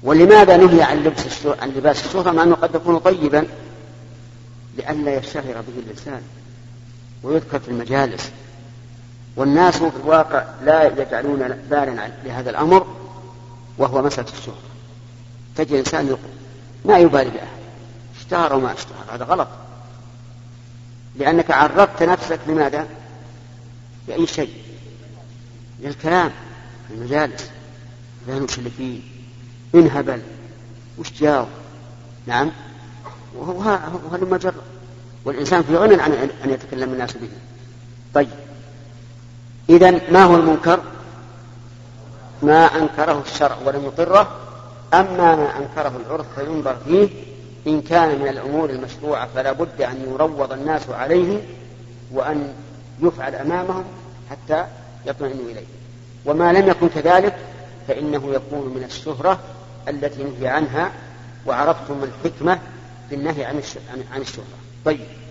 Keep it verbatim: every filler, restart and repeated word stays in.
ولماذا نهي عن لبس عن لباس الشهرة مع أنه قد يكون طيبا؟ لئلا يشتهر به اللسان ويذكر في المجالس، والناس في الواقع لا يجعلون بالا لهذا الأمر وهو مسألة الشهرة. تجد إنسان ما يبالي بأحد، اشتهر وما اشتهر، هذا غلط، لأنك عرضت نفسك لماذا؟ بأي شيء، للكلام في المجالس، فهم وش اللي فيه، إن هبل وش جاو، نعم، وهذا مجرد، والإنسان في غنى عن أن يتكلم الناس به. طيب، إذن ما هو المنكر؟ ما أنكره الشرع ولم يقره، أما ما أنكره العرف فينظر فيه، إن كان من الأمور المشروعة فلا بد أن يروض الناس عليه وأن يفعل أمامهم حتى يطمئنوا إليه، وما لم يكن كذلك فإنه يكون من الشهرة التي نهي عنها، وعرفتم الحكمة في النهي عن الشهرة. طيب.